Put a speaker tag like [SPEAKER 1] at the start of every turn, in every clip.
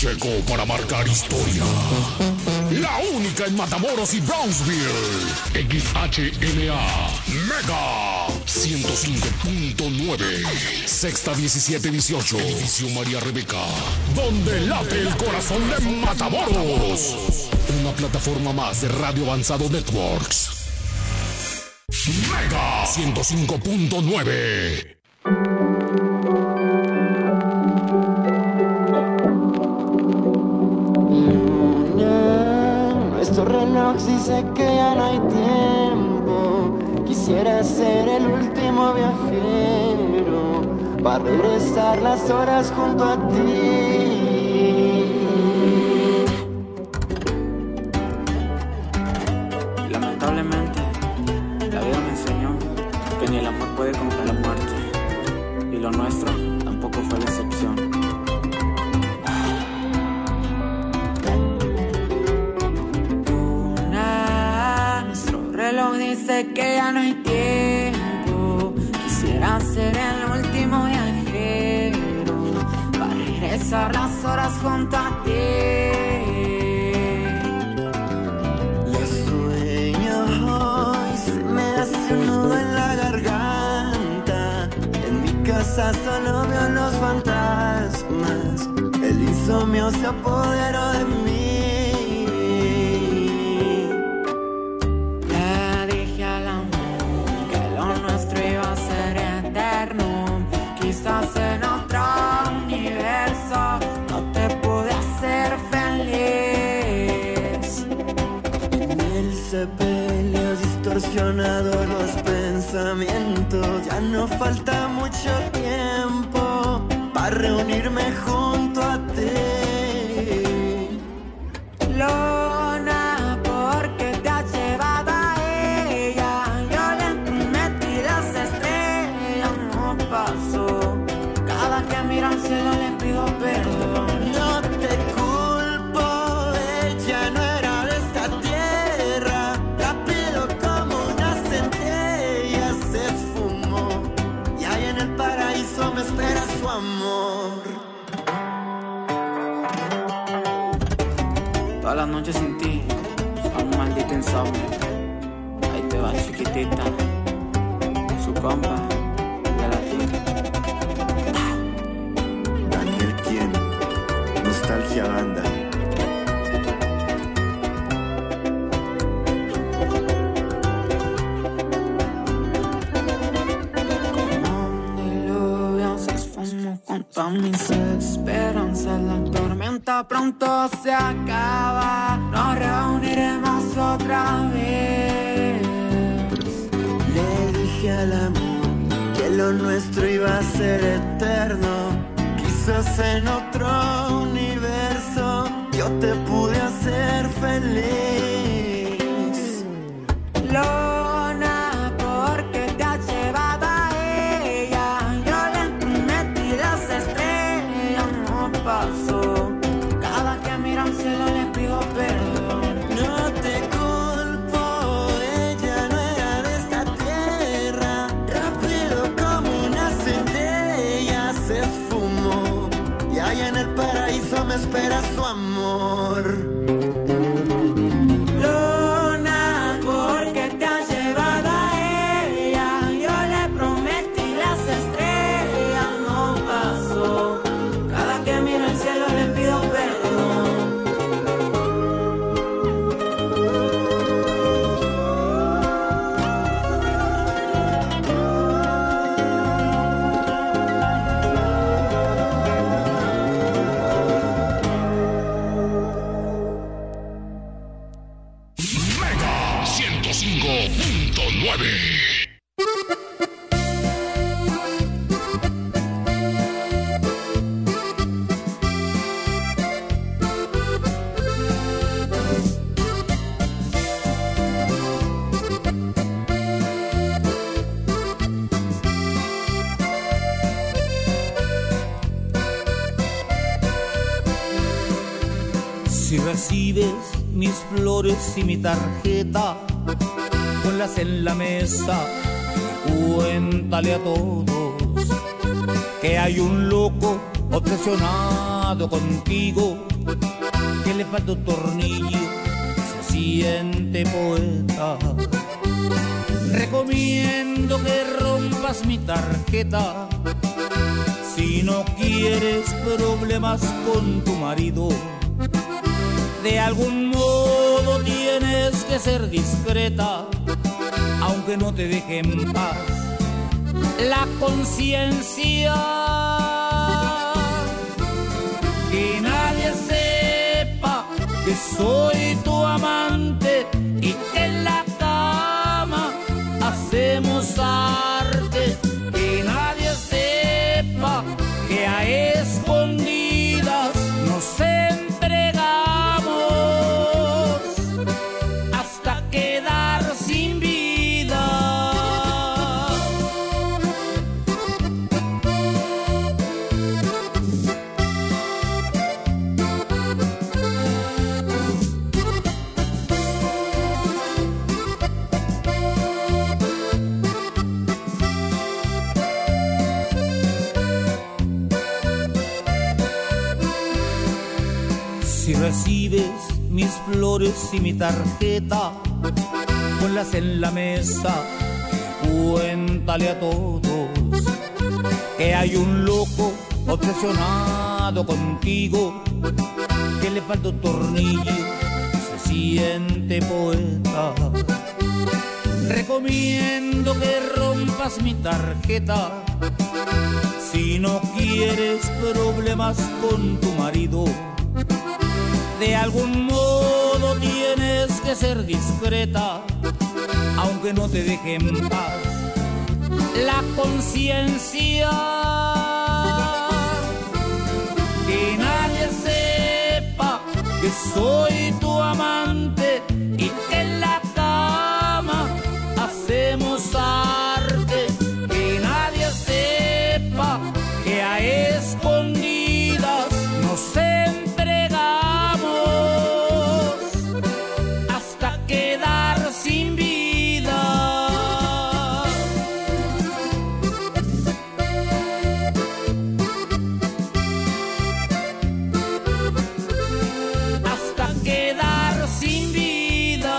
[SPEAKER 1] Llegó para marcar historia. La única en Matamoros y Brownsville. XHMA Mega 105.9. Sexta 1718. Edificio María Rebeca. Donde late el corazón de Matamoros. Una plataforma más de Radio Avanzado Networks. Mega 105.9.
[SPEAKER 2] Nuestro reloj dice que ya no hay tiempo. Quisiera ser el último viajero para regresar las horas junto a ti.
[SPEAKER 3] Lamentablemente, la vida me enseñó que ni el amor puede contra la muerte, y lo nuestro tampoco fue la excepción. Nuestro reloj dice que ya no hay tiempo. Quisiera ser el último viajero para regresar las horas junto a ti. Un nudo en la garganta. En mi casa solo veo los fantasmas. El insomnio se apoderó de mí. Le dije al amor que lo nuestro iba a ser eterno. Quizás en otro universo no te pude hacer feliz. En el sepelio distorsionado los pensamientos. Ya no falta mucho tiempo para reunirme junto a ti. Luna, porque te has llevado a ella. Yo le prometí las estrellas, no pasó. Cada que miro al cielo le pido perdón. No te culpo, ella no era de esta tierra. Rápido como una centella se esfumó. Y ahí en el paraíso me espera su amor. Todas las noches sin ti son un maldito insomnio. Ahí te va chiquitita, su compa, de la tía.
[SPEAKER 2] Daniel Quien, Nostalgia Banda.
[SPEAKER 3] Junto a mis esperanzas, la tormenta pronto se acaba. Nos reuniremos otra vez.
[SPEAKER 2] Le dije al amor que lo nuestro iba a ser eterno. Quizás en otro universo yo te pude hacer feliz. Luna, porque te has llevado a ella. Yo le prometí las estrellas, no pasó. Cada que miro al cielo le pido perdón. No te culpo, ella no era de esta tierra. Rápido como una centella se esfumó. Y allá en el paraíso me espera su amor. Luna, porque te has llevado a ella. Yo le prometí las estrellas, no pasó. Cada que miro el cielo le pido perdón.
[SPEAKER 1] Mega 105.9.
[SPEAKER 4] Si recibes mis flores y mi tarjeta, ponlas en la mesa, cuéntale a todos que hay un loco obsesionado contigo que le falta un tornillo, se siente poeta. Recomiendo que rompas mi tarjeta si no quieres problemas con tu marido. De algún modo tienes que ser discreta, aunque no te deje en paz la conciencia. Que nadie sepa que soy tu amante y que en la cama hacemos arte. Que nadie sepa que a escondidas nos entregamos hasta quedar sin vida. Si recibes mis flores y mi tarjeta, ponlas en la mesa, cuéntale a todos que hay un loco obsesionado contigo, que le falta un tornillo, se siente poeta. Recomiendo que rompas mi tarjeta si no quieres problemas con tu marido. De algún modo tienes que ser discreta, aunque no te deje en paz la conciencia. Que nadie sepa que soy tu amante y que en la cama hacemos arte. Que nadie sepa que a escondidas nos entregamos hasta quedar sin vida. Hasta quedar sin vida.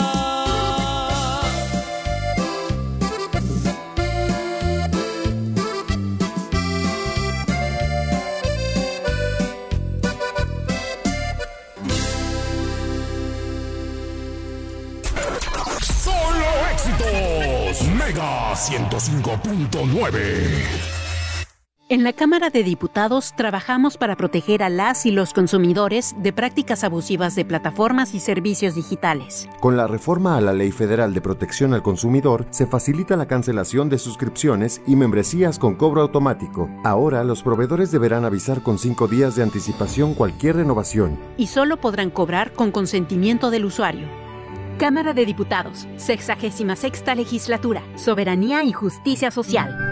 [SPEAKER 1] Solo éxitos. Mega 105.9.
[SPEAKER 5] En la Cámara de Diputados trabajamos para proteger a las y los consumidores de prácticas abusivas de plataformas y servicios digitales.
[SPEAKER 6] Con la reforma a la Ley Federal de Protección al Consumidor, se facilita la cancelación de suscripciones y membresías con cobro automático. Ahora, los proveedores deberán avisar con 5 días de anticipación cualquier renovación.
[SPEAKER 5] Y solo podrán cobrar con consentimiento del usuario. Cámara de Diputados, 66ª Legislatura, Soberanía y Justicia Social.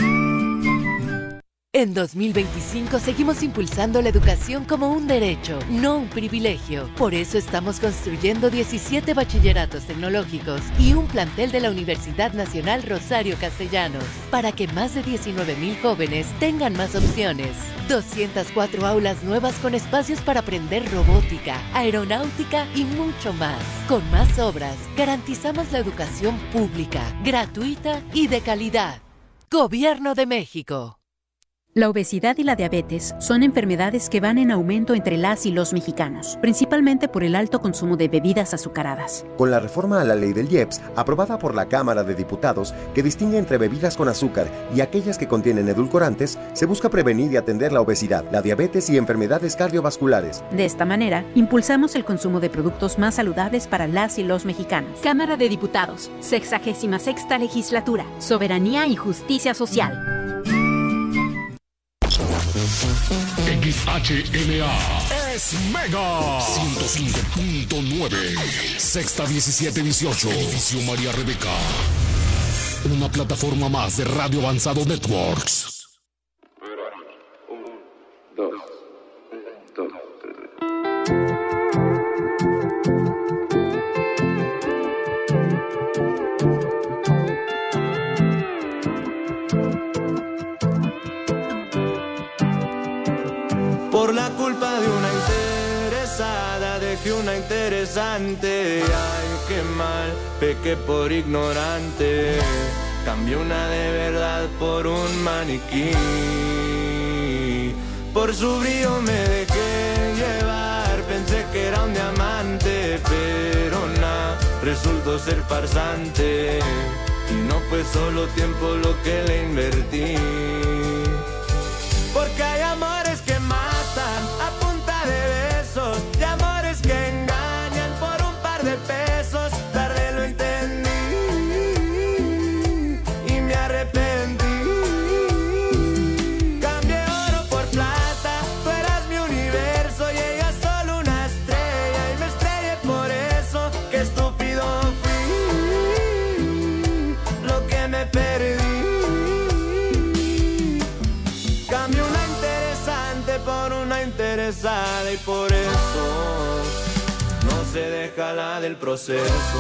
[SPEAKER 7] En 2025 seguimos impulsando la educación como un derecho, no un privilegio. Por eso estamos construyendo 17 bachilleratos tecnológicos y un plantel de la Universidad Nacional Rosario Castellanos, para que más de 19,000 jóvenes tengan más opciones. 204 aulas nuevas con espacios para aprender robótica, aeronáutica y mucho más. Con más obras, garantizamos la educación pública, gratuita y de calidad. Gobierno de México.
[SPEAKER 5] La obesidad y la diabetes son enfermedades que van en aumento entre las y los mexicanos, principalmente por el alto consumo de bebidas azucaradas.
[SPEAKER 6] Con la reforma a la ley del IEPS, aprobada por la Cámara de Diputados, que distingue entre bebidas con azúcar y aquellas que contienen edulcorantes, se busca prevenir y atender la obesidad, la diabetes y enfermedades cardiovasculares.
[SPEAKER 5] De esta manera, impulsamos el consumo de productos más saludables para las y los mexicanos. Cámara de Diputados, 66ª Legislatura, Soberanía y Justicia Social.
[SPEAKER 1] XHNA es Mega 105.9. Sexta 1718. Edificio María Rebeca. Una plataforma más de Radio Avanzado Networks.
[SPEAKER 8] 1, 2, 3.
[SPEAKER 9] Por la culpa de una pasada dejé una interesante. Ay, qué mal, pequé por ignorante. Cambié una de verdad por un maniquí. Por su brillo me dejé llevar, pensé que era un diamante, pero nada, resultó ser farsante. Y no fue solo tiempo lo que le invertí. Porque hay amores que matan a punta de besos, y amores que engañan por un par de pesos. Tarde lo entendí y me arrepentí. Cambié oro por plata, tú eras mi universo y ella solo una estrella. Y me estrellé por eso, qué estúpido fui, lo que me perdí. Cambié una interesante por una interesada y por eso no se deja la del proceso.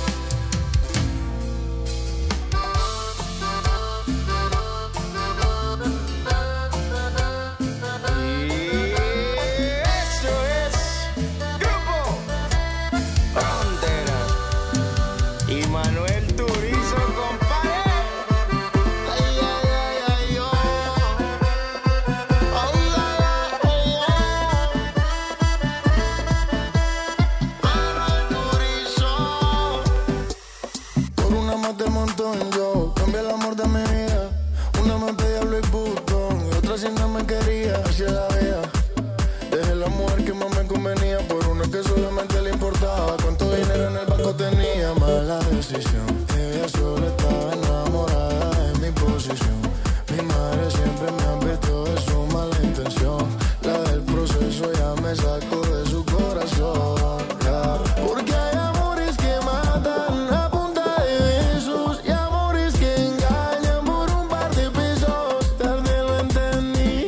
[SPEAKER 10] Ella solo estaba enamorada de mi posición. Mi madre siempre me advirtió de su mala intención. La del proceso ya me sacó de su corazón, yeah. Porque hay amores que matan a punta de besos y amores que engañan por un par de pesos. Tarde lo entendí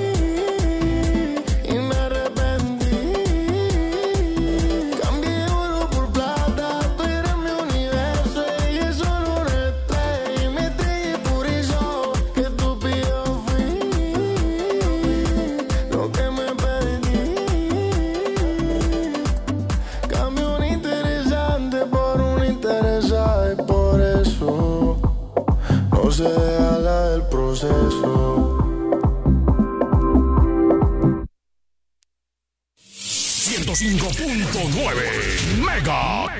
[SPEAKER 10] y me arrepentí. Cambié oro por plata, tú eres mi universo y es solo una estrella. Y me estrellé por eso, que estúpido fui, lo que me perdí. Cambié un interesante por un interesada y por eso no se deja la del proceso.
[SPEAKER 1] 105.9 Mega.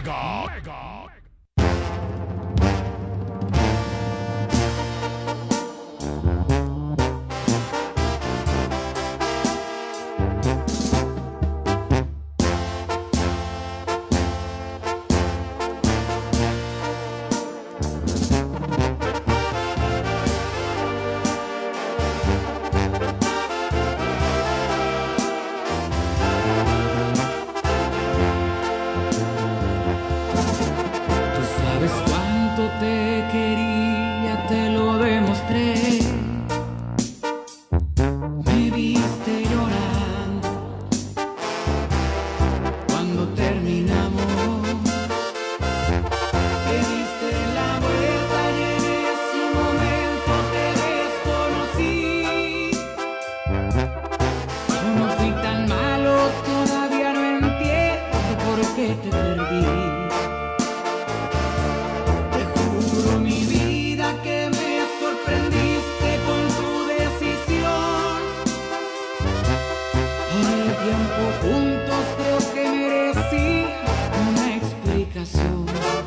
[SPEAKER 11] Tú sabes cuánto te quería, te lo demostré. Me viste llorando cuando terminamos. Te diste la vuelta y en ese momento te desconocí. Yo no fui tan malo, todavía no entiendo por qué te perdí. Te juro mi vida que me sorprendiste con tu decisión. Por el tiempo juntos creo que merecía una explicación.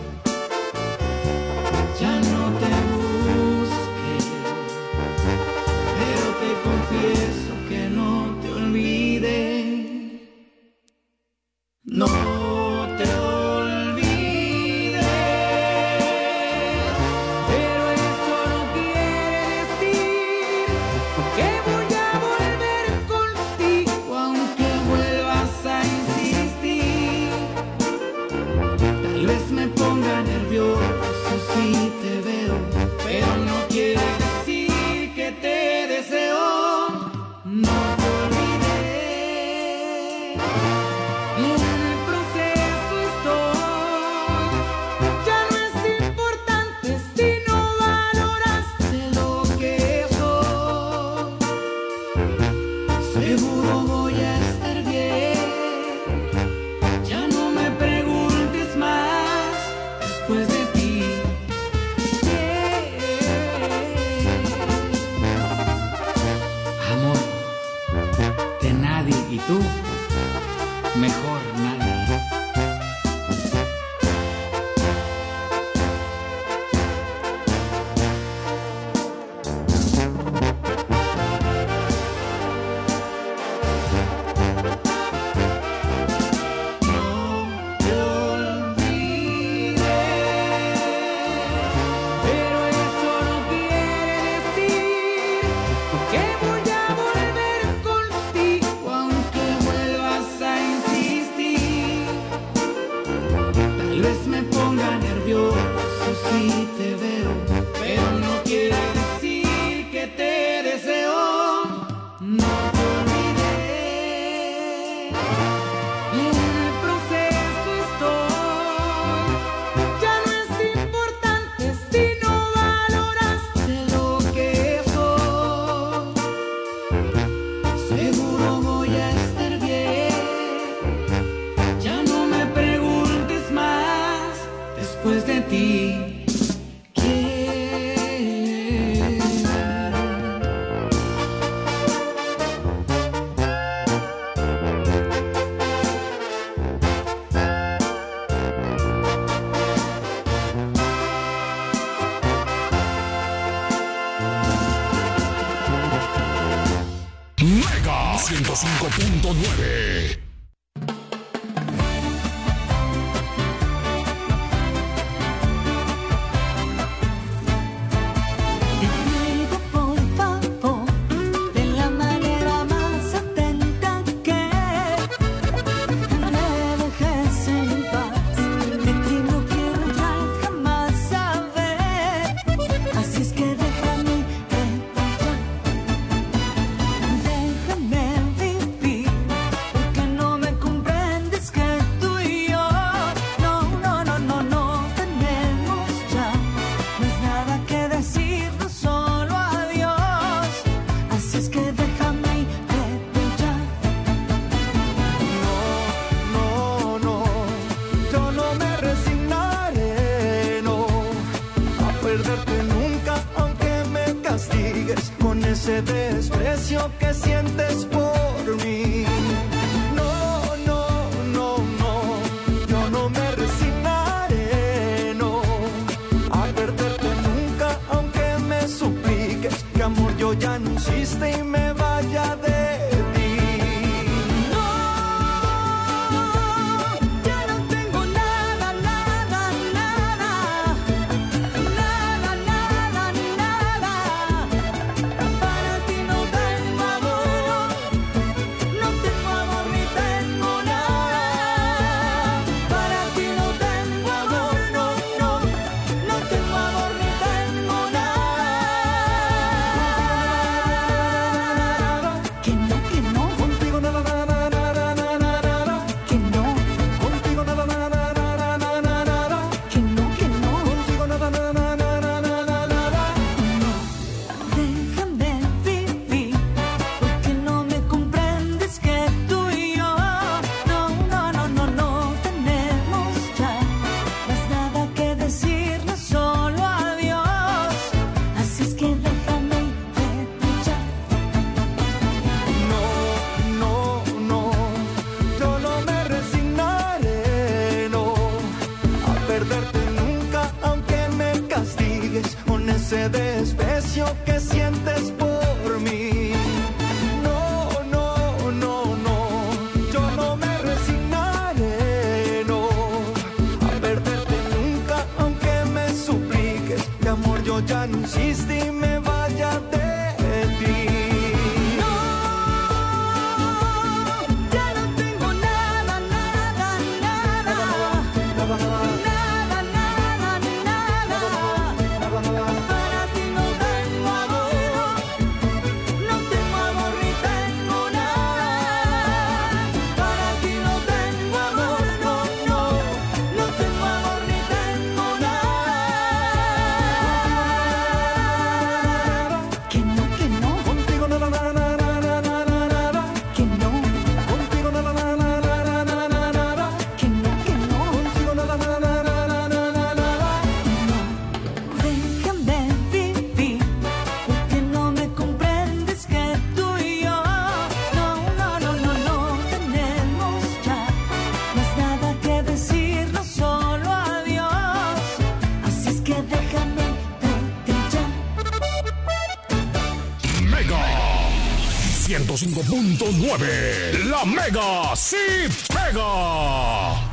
[SPEAKER 11] Ya no te busqué, pero te confieso que no te olvidé. No te olvidé.
[SPEAKER 12] tú, mejor nadie.
[SPEAKER 1] Mega 105.9.
[SPEAKER 9] Ese desprecio que sientes por mí. No, no, no, no, yo no me resignaré, no, a perderte nunca, aunque me supliques que amor yo ya no insiste y me vaya de ti. Ese desprecio que sientes por mí. No, no, no, no, yo no me resignaré, no, a perderte nunca, aunque me supliques que amor yo ya no insiste y me vaya de ti.
[SPEAKER 1] 105.9. La Mega sí pega.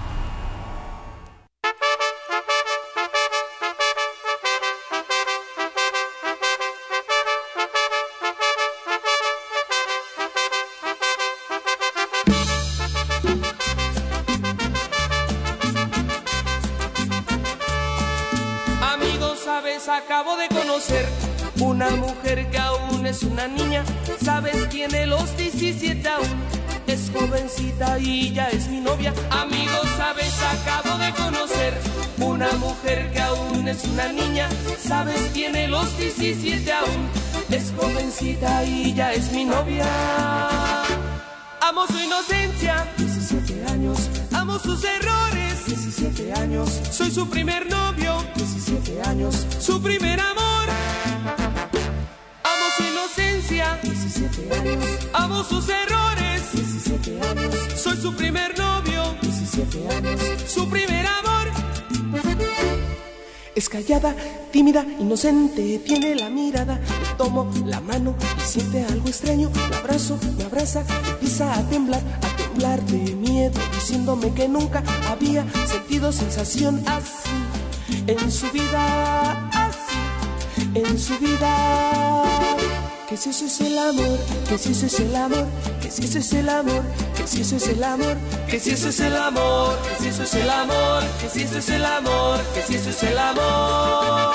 [SPEAKER 13] Acabo de conocer una mujer que aún es una niña. Sabes, tiene los 17 aún. Es jovencita y ya es mi novia. Amigos, sabes, acabo de conocer una mujer que aún es una niña. Sabes, tiene los 17 aún. Es jovencita y ya es mi novia. Amo su inocencia, 17 años. Amo sus errores, 17 años. Soy su primer novio, 17 años. Su primer amor. Amo su inocencia, 17 años. Amo sus errores, 17 años. Soy su primer novio, 17 años. Su primer amor. Es callada, tímida, inocente, tiene la mirada. Le tomo la mano y siente algo extraño. La abrazo, me abraza, empieza a temblar de miedo, diciéndome que nunca había sentido sensación así en su vida, así en su vida. Que si eso es el amor, que si eso es el amor, que si eso es el amor, que si eso es el amor, que si eso es el amor, que si eso es el amor, que si eso es el amor, que si eso es el amor.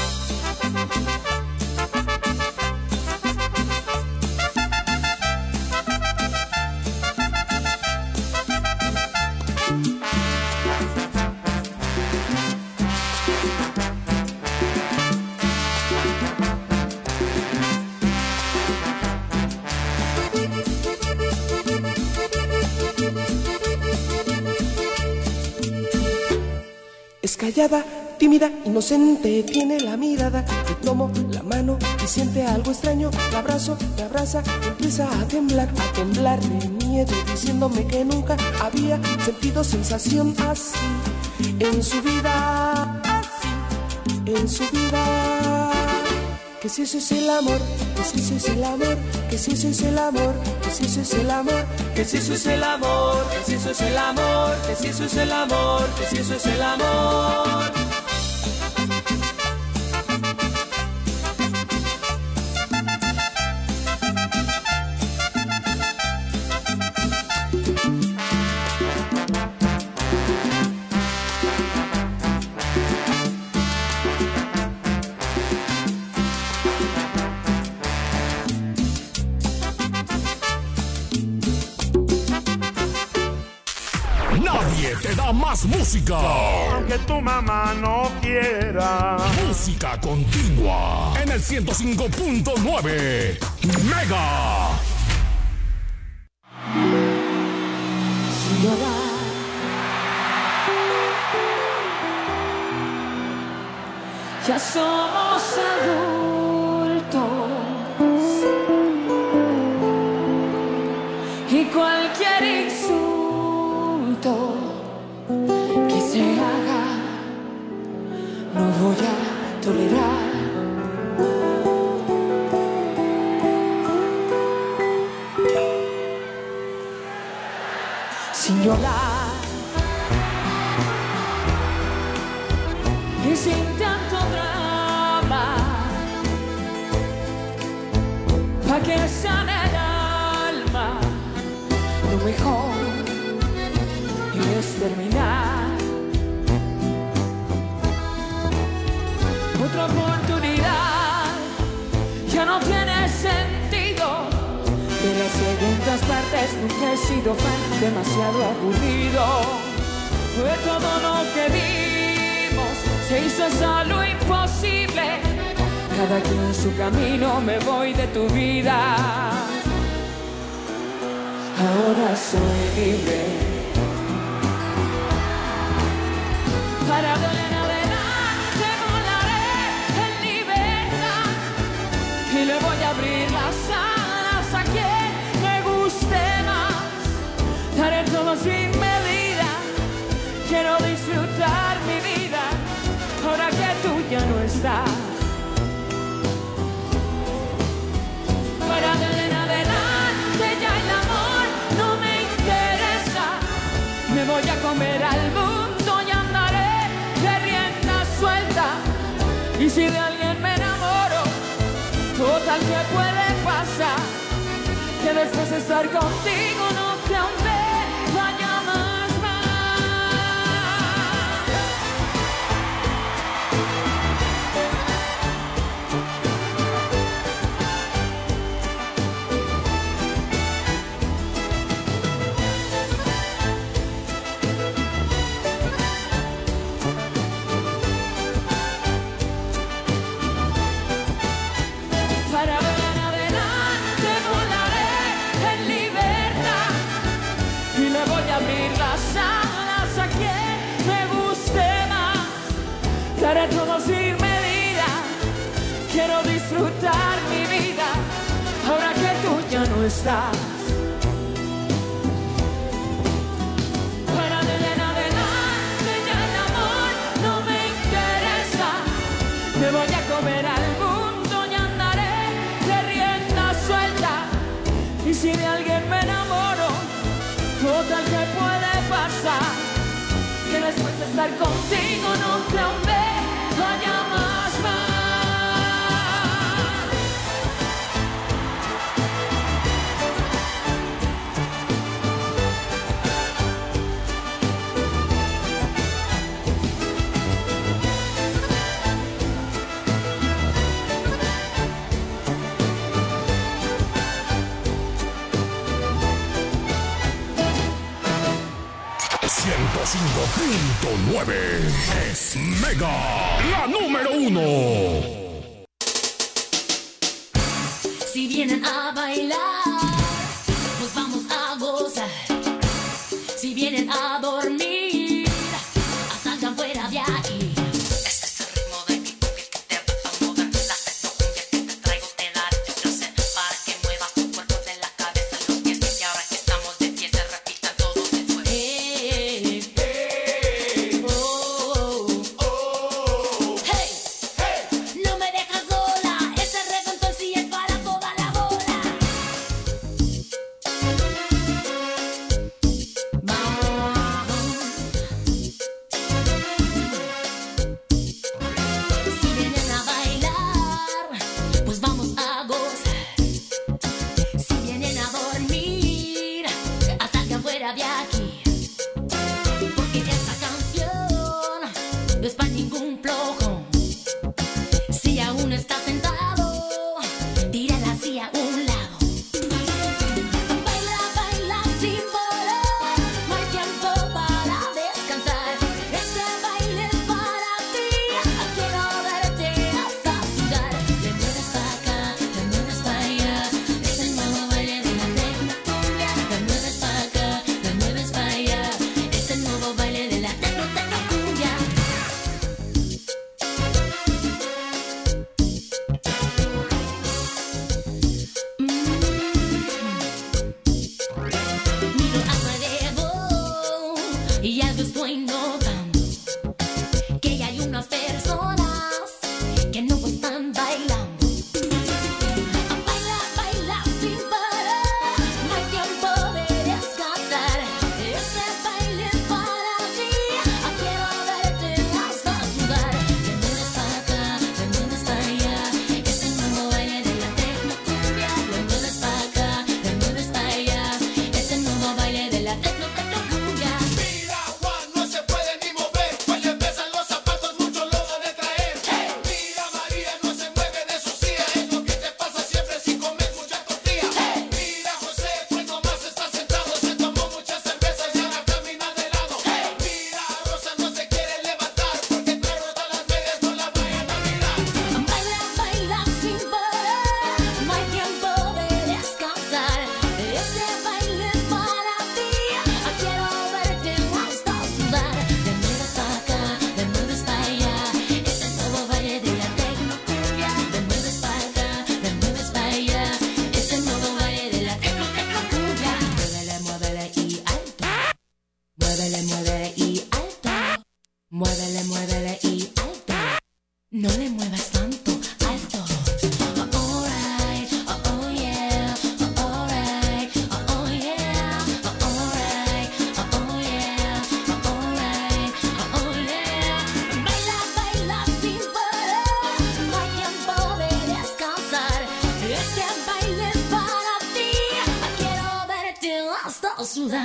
[SPEAKER 13] Es callada, tímida, inocente, tiene la mirada. Le tomo la mano y siente algo extraño. La abrazo, me abraza, empieza a temblar de miedo, diciéndome que nunca había sentido sensación así en su vida, así en su vida. Que si eso es el amor, que si eso es el amor, que si eso es el amor, que si eso es el amor, que si eso es el amor, que si eso es el amor, que si eso es el amor, que si eso es el amor.
[SPEAKER 1] Te da más música,
[SPEAKER 14] aunque tu mamá no quiera.
[SPEAKER 1] Música continua en el 105.9 Mega.
[SPEAKER 3] Ya somos adultos y cualquier insulto que se haga no voy a tolerar. Sin llorar y sin tanto drama, pa' que sane el alma. Lo mejor es terminar. Otra oportunidad ya no tiene sentido. De las segundas partes nunca he sido fan, demasiado aburrido. Fue todo lo que vimos, se hizo solo imposible. Cada quien su camino, me voy de tu vida. Ahora soy libre. Para de en adelante volaré en libertad y le voy a abrir las alas a quien me guste más. Daré todo sin medida, quiero disfrutar mi vida ahora que tú ya no estás. Para de en adelante
[SPEAKER 13] si de alguien me enamoro, total que puede pasar, que después de estar contigo no te ahondé, vaya más. Haré todo sin medida, quiero disfrutar mi vida, ahora que tú ya no estás. Para de en adelante ya el amor no me interesa, me voy a comer al mundo y andaré de rienda suelta, y si de alguien me enamoro, total que puede pasar, que después de estar contigo no te ahondé, vaya más mal.
[SPEAKER 1] .9 es Mega, la número 1.
[SPEAKER 15] Si vienen a bailar, nos vamos a gozar. Si vienen a dormir, salgan fuera de aquí. Este es el ritmo de mi cumbia que te va a mover. La cumbia que te traigo te daré tu placer, para que muevas tu cuerpo de la cabeza a los pies. Y ahora que estamos de pie, se repitan todos después. No me dejas sola, ese reggaetón sí es para toda la bola. Si vienen a bailar, pues vamos a gozar. Si vienen a dormir, salgan fuera de aquí. Porque esta canción no es para ningún flojo. Si aún estás sentado, tírala así a un lado. Baila, baila sin parar, no hay tiempo para descansar. Este baile es para ti, quiero verte hasta sudar. Te mueves pa' acá, te mueves pa' allá, es el nuevo baile de la tecnocumbia. Te mueves pa' acá, te mueves pa' allá, es el nuevo baile de la tecnocumbia. Miro alrededor y algo estoy notando, que hay unas personas que no están bailando. Baila, baila sin parar, no hay tiempo de descansar. Este baile es para ti, quiero verte hasta sudar. Te mueves pa' acá, te mueves pa' allá, es el nuevo baile de la tecnocumbia. Te mueves pa' acá, te mueves pa' allá, es el nuevo baile de la tecnocumbia.
[SPEAKER 16] Mira, Juan, no se puede ni mover, pues le pesan los zapatos, mucho lo van a traer. Mira, María no se mueve de su silla, es lo que te pasa siempre si comes mucha tortilla. Mira, José, pues nomás está sentado, se tomó muchas cervezas y ahora camina de lado. Mira, Rosa no se quiere levantar, porque trae rotas las medias, no la vayan a mirar.
[SPEAKER 15] Baila, baila sin parar, no hay tiempo de descansar. Este baile es para ti,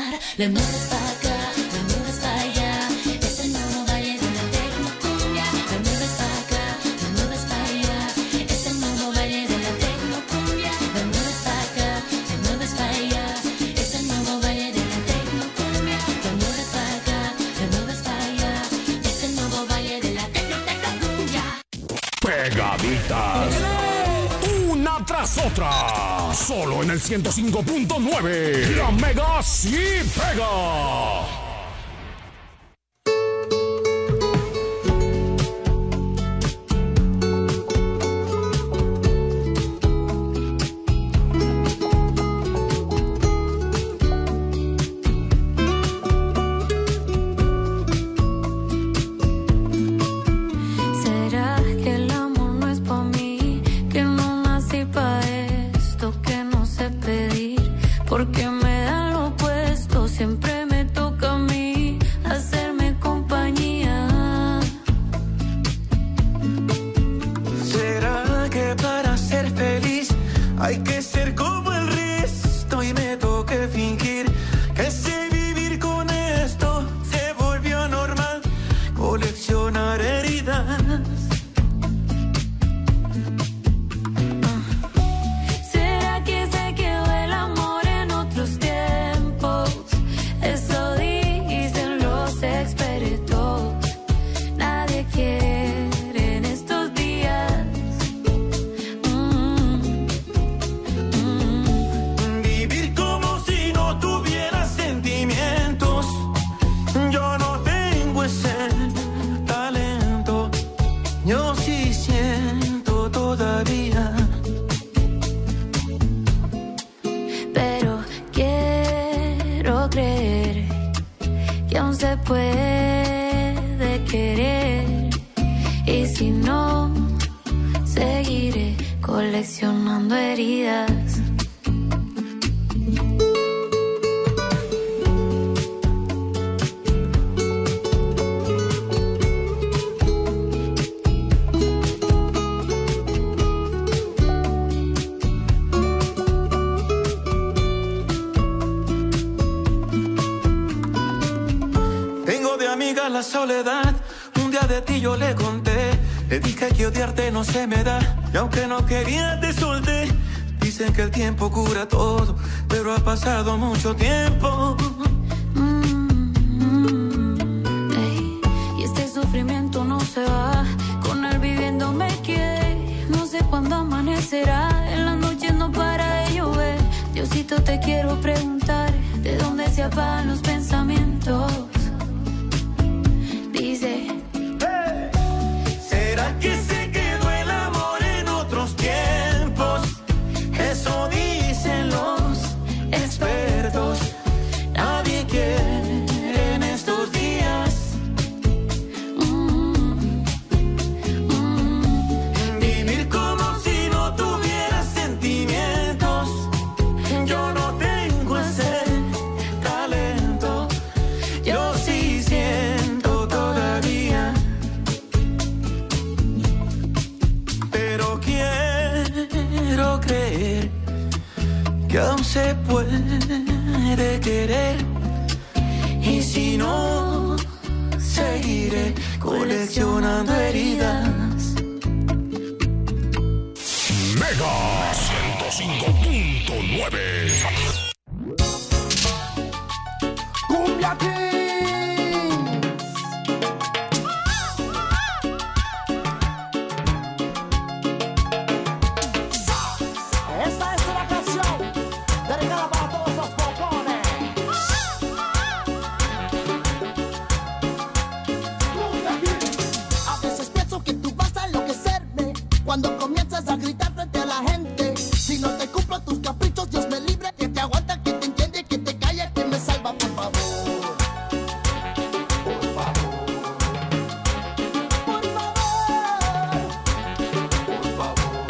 [SPEAKER 15] bailar, le mueves para acá, le mueves para allá. Es el nuevo baile de la tecnocumbia. Le mueves para acá, le mueves para allá. Es el nuevo baile de la tecnocumbia. Le mueves para acá, le mueves para allá. Es el nuevo baile de la tecnocumbia. Le mueves para acá, le mueves para allá. Es el nuevo baile de la tecnocumbia.
[SPEAKER 1] Pegaditas. Una tras otra. Solo en el 105.9. La Mega sí pega.
[SPEAKER 17] ¿Será que el amor no es pa' mí? Que no nací pa' esto, que no sé pedir. Porque me dan lo opuesto, siempre me toca a mí hacerme compañía.
[SPEAKER 9] ¿Será que para ser feliz hay que ser como el resto y me toque fingir que sé vivir con esto? Se volvió normal coleccionar heridas.
[SPEAKER 17] ¿Será que se quedó el amor en otros tiempos? Eso dicen los expertos. Nadie quiere en estos días.
[SPEAKER 9] Vivir como si no tuviera sentimientos. Yo no tengo ese talento. Yo sí siento todavía.
[SPEAKER 17] Pero quiero creer que aún se puede querer. Y si no, seguiré coleccionando heridas.
[SPEAKER 9] Tengo de amiga la soledad. Un día de ti yo le conté. Le dije que odiarte no se me da. Y aunque no quería te solté. Dicen que el tiempo cura todo, pero ha pasado mucho tiempo.
[SPEAKER 17] Ey, y este sufrimiento no se va. Con él viviendo me quedé. No sé cuándo amanecerá. En la noche no para de llover. Diosito, te quiero preguntar, ¿de dónde se apagan los pensamientos? Dice,
[SPEAKER 9] ¿será que se quedó el amor en otros tiempos? Eso dicen los expertos. Nadie quiere en estos días. Vivir como si no tuviera sentimientos. Yo no tengo ese talento. Yo sí siento todavía. Pero quiero creer que aún se puede querer. Y si no, seguiré coleccionando heridas.
[SPEAKER 1] Mega 105.9.
[SPEAKER 16] Cumbia Kings. Esta es una canción dedicada para todos los bocones. Cumbia Kings.
[SPEAKER 18] A veces pienso que tú vas a enloquecerme cuando comienzas a gritar frente a la gente. Si no te cumplo tus caprichos, Dios me libre. Que te aguanta, que te entiende, que te calla, que me salva, por favor. Por favor. Por favor. Por favor.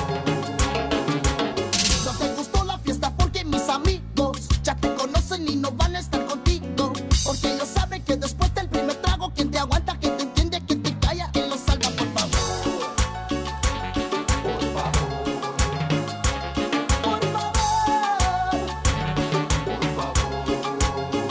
[SPEAKER 18] No te gustó la fiesta porque mis amigos ya te conocen y no van a estar contigo. Porque ellos saben que después del primer trago, quien te aguanta, que te entiende, que te calla, que lo salva, por favor. Por favor. Por favor. Por favor.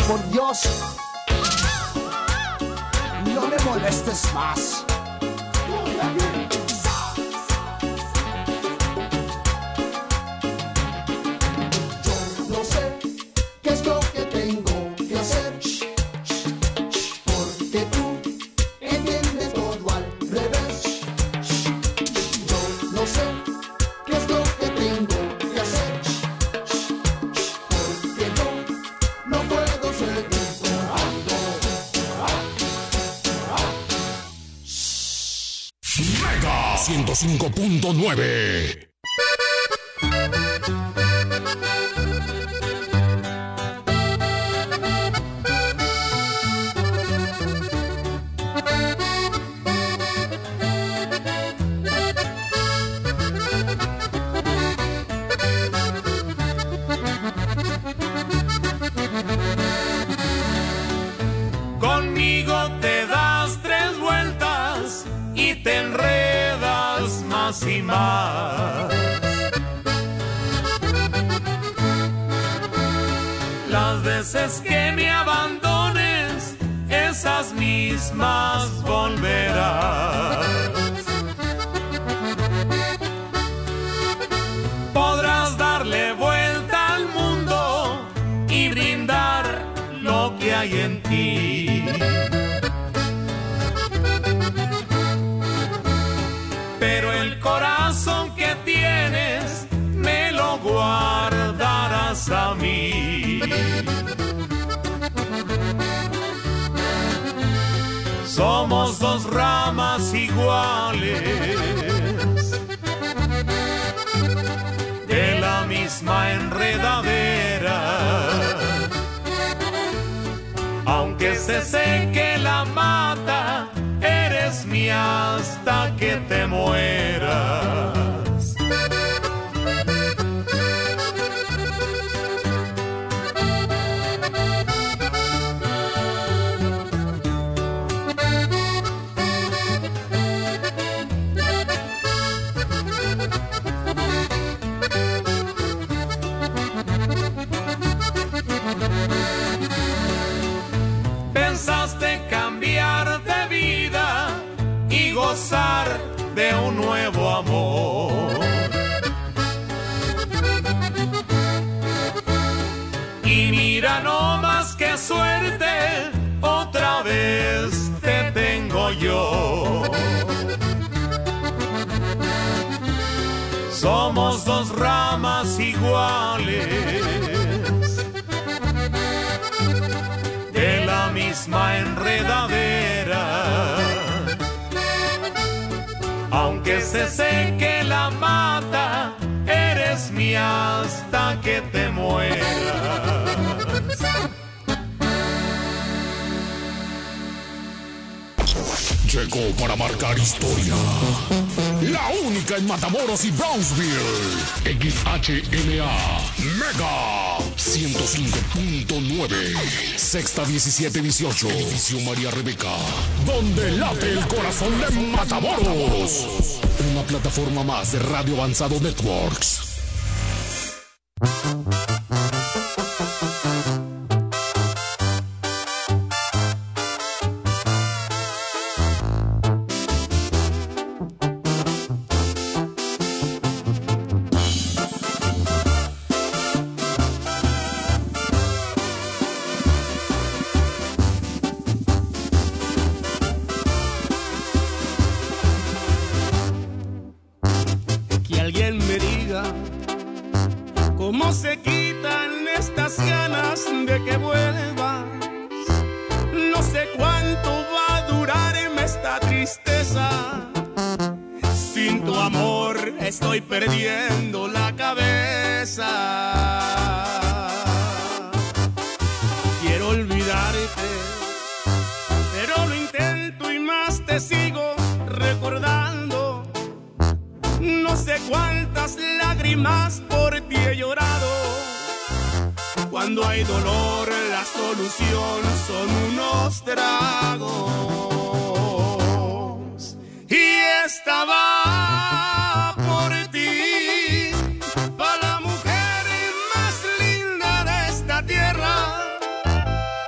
[SPEAKER 18] por Dios, no me molestes más. Yo no sé qué es lo que tengo que hacer, porque tú entiendes todo al revés. Yo no sé qué es lo que tengo que hacer, porque yo no puedo seguir llorando.
[SPEAKER 1] Mega 105.9.
[SPEAKER 9] Conmigo te das 3 vueltas y te enredas más y más. Las veces que me abandones, esas mismas volverás. Podrás darle vuelta al mundo y brindar lo que hay en ti. Pero el corazón que tienes me lo guardarás a mí. Somos 2 ramas iguales de la misma enredadera. Aunque se seque la mata, eres mía hasta que te mueras. Pensaste cambiar de vida y gozar de un nuevo amor. Y mira no más que suerte, otra vez te tengo yo. Somos 2 ramas iguales de la misma enredadera. Aunque se seque la mata, eres mía hasta que te mueras.
[SPEAKER 1] Llegó para marcar historia. La única en Matamoros y Brownsville. XHNA Mega 105.9. Sexta 1718. Edificio María Rebeca. Donde late el corazón de Matamoros. Una plataforma más de Radio Avanzado Networks.
[SPEAKER 9] Que alguien me diga cómo se quitan estas ganas de que vuelvas. No sé cuánto va a durarme esta tristeza. Sin tu amor estoy perdiendo la cabeza. Quiero olvidarte, pero lo intento y más te sigo recordando. No sé cuántas lágrimas por ti he llorado. Cuando hay dolor, la solución son unos tragos. Y estaba por ti, para la mujer más linda de esta tierra.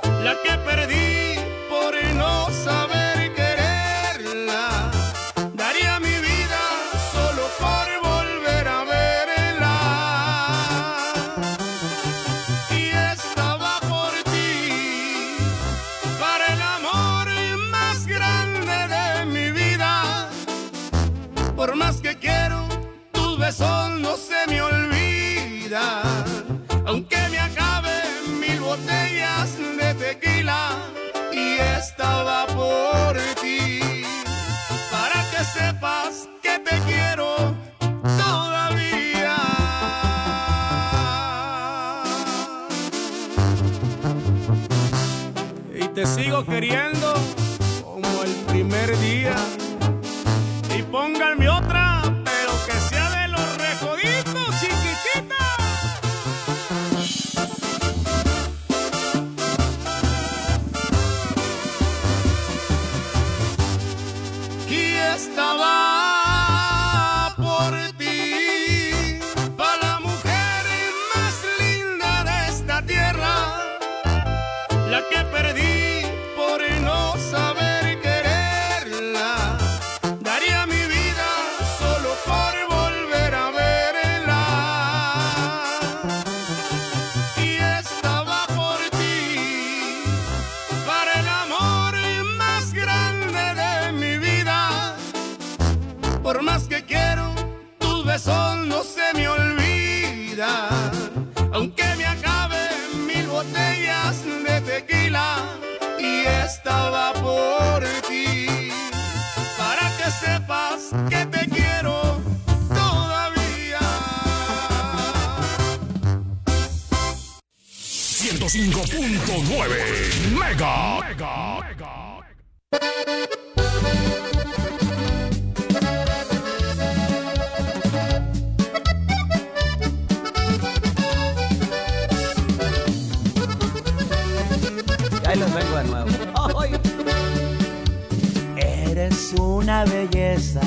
[SPEAKER 9] no se me olvida, aunque me acaben 1000 botellas de tequila, y esta va por ti, para que sepas que te quiero todavía. Y te sigo queriendo como el primer día. Y pónganme otra, pero que sea de los recoditos, chiquitita. Y estaba por ti, para la mujer más linda de esta tierra, la que perdí por no saber quererla. Daría mi vida solo por volver a verla. Y estaba por ti, para el amor más grande de mi vida. Por más que quiero, tus besos no se me olvidan, aunque me acaben 1000 botellas de tequila, y estaba por ti, para que sepas que te quiero todavía.
[SPEAKER 1] 105.9 Mega.
[SPEAKER 4] Ahí los vengo de nuevo. ¡Ay!
[SPEAKER 3] Eres una belleza,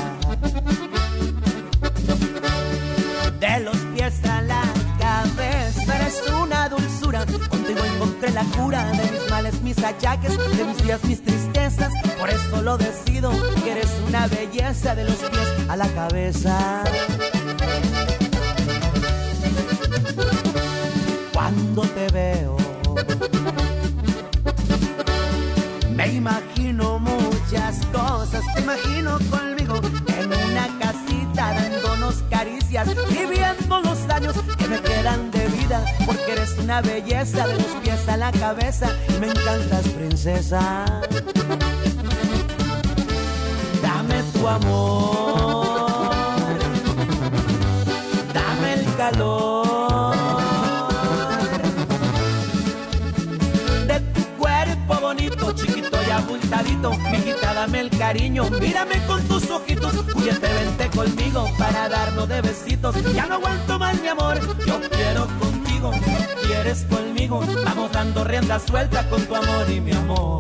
[SPEAKER 3] de los pies a la cabeza. Eres una dulzura, contigo encontré la cura de mis males, mis achaques, de mis días, mis tristezas. Por eso lo decido, que eres una belleza, de los pies a la cabeza. Cuando te veo, me imagino muchas cosas. Te imagino conmigo en una casita, dándonos caricias, viviendo los años que me quedan de vida. Porque eres una belleza, de los pies a la cabeza, y me encantas, princesa. Dame tu amor, dame el calor de tu cuerpo bonito, chiquito y abultadito. Mijita, dame el cariño, mírame con tus ojitos. Cúyete, vente conmigo para darnos de besitos. Ya no aguanto más, mi amor, yo quiero contigo. Tú quieres conmigo, vamos dando rienda suelta con tu amor y mi amor.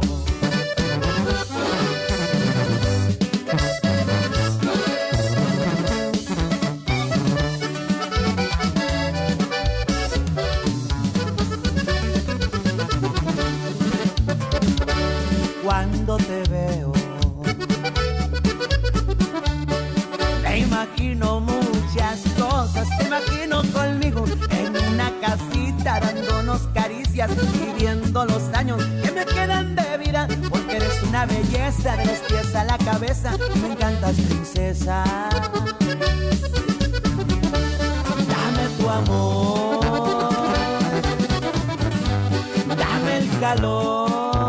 [SPEAKER 3] Cuando te veo, me imagino muchas cosas. Te imagino conmigo en una casita, dándonos caricias, viviendo los años que me quedan de vida. Porque eres una belleza, de los pies a la cabeza, y me encantas, princesa. Dame tu amor, dame el calor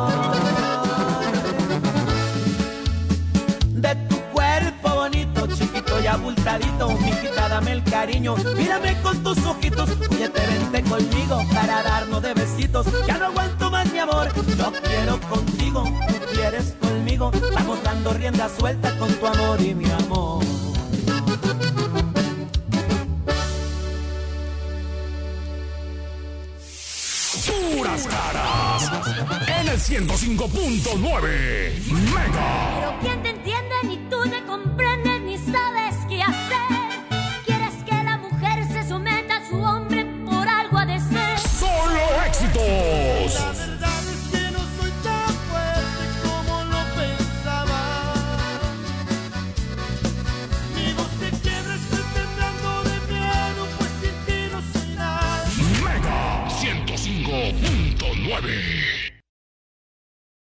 [SPEAKER 3] de tu cuerpo bonito, chiquito y abultadito. Mijita, dame el cariño, mírame con tus ojitos. Cúyete, vente conmigo para darnos de besitos. Ya no aguanto más, mi amor, yo quiero contigo. Tú quieres conmigo, vamos dando rienda suelta con tu amor y mi amor.
[SPEAKER 1] Puras caras en el 105.9 Mega.
[SPEAKER 15] Pero ¿quién te entiende? Ni tú te comprendes, ni sabes qué hacer. Quieres que la mujer se someta a su hombre, por algo ha de ser.
[SPEAKER 1] Solo éxitos.
[SPEAKER 9] La verdad es que no soy tan fuerte como lo pensaba. Mi voz se quiebra, estoy temblando de miedo, pues sin ti no soy nada.
[SPEAKER 1] Mega 105.9.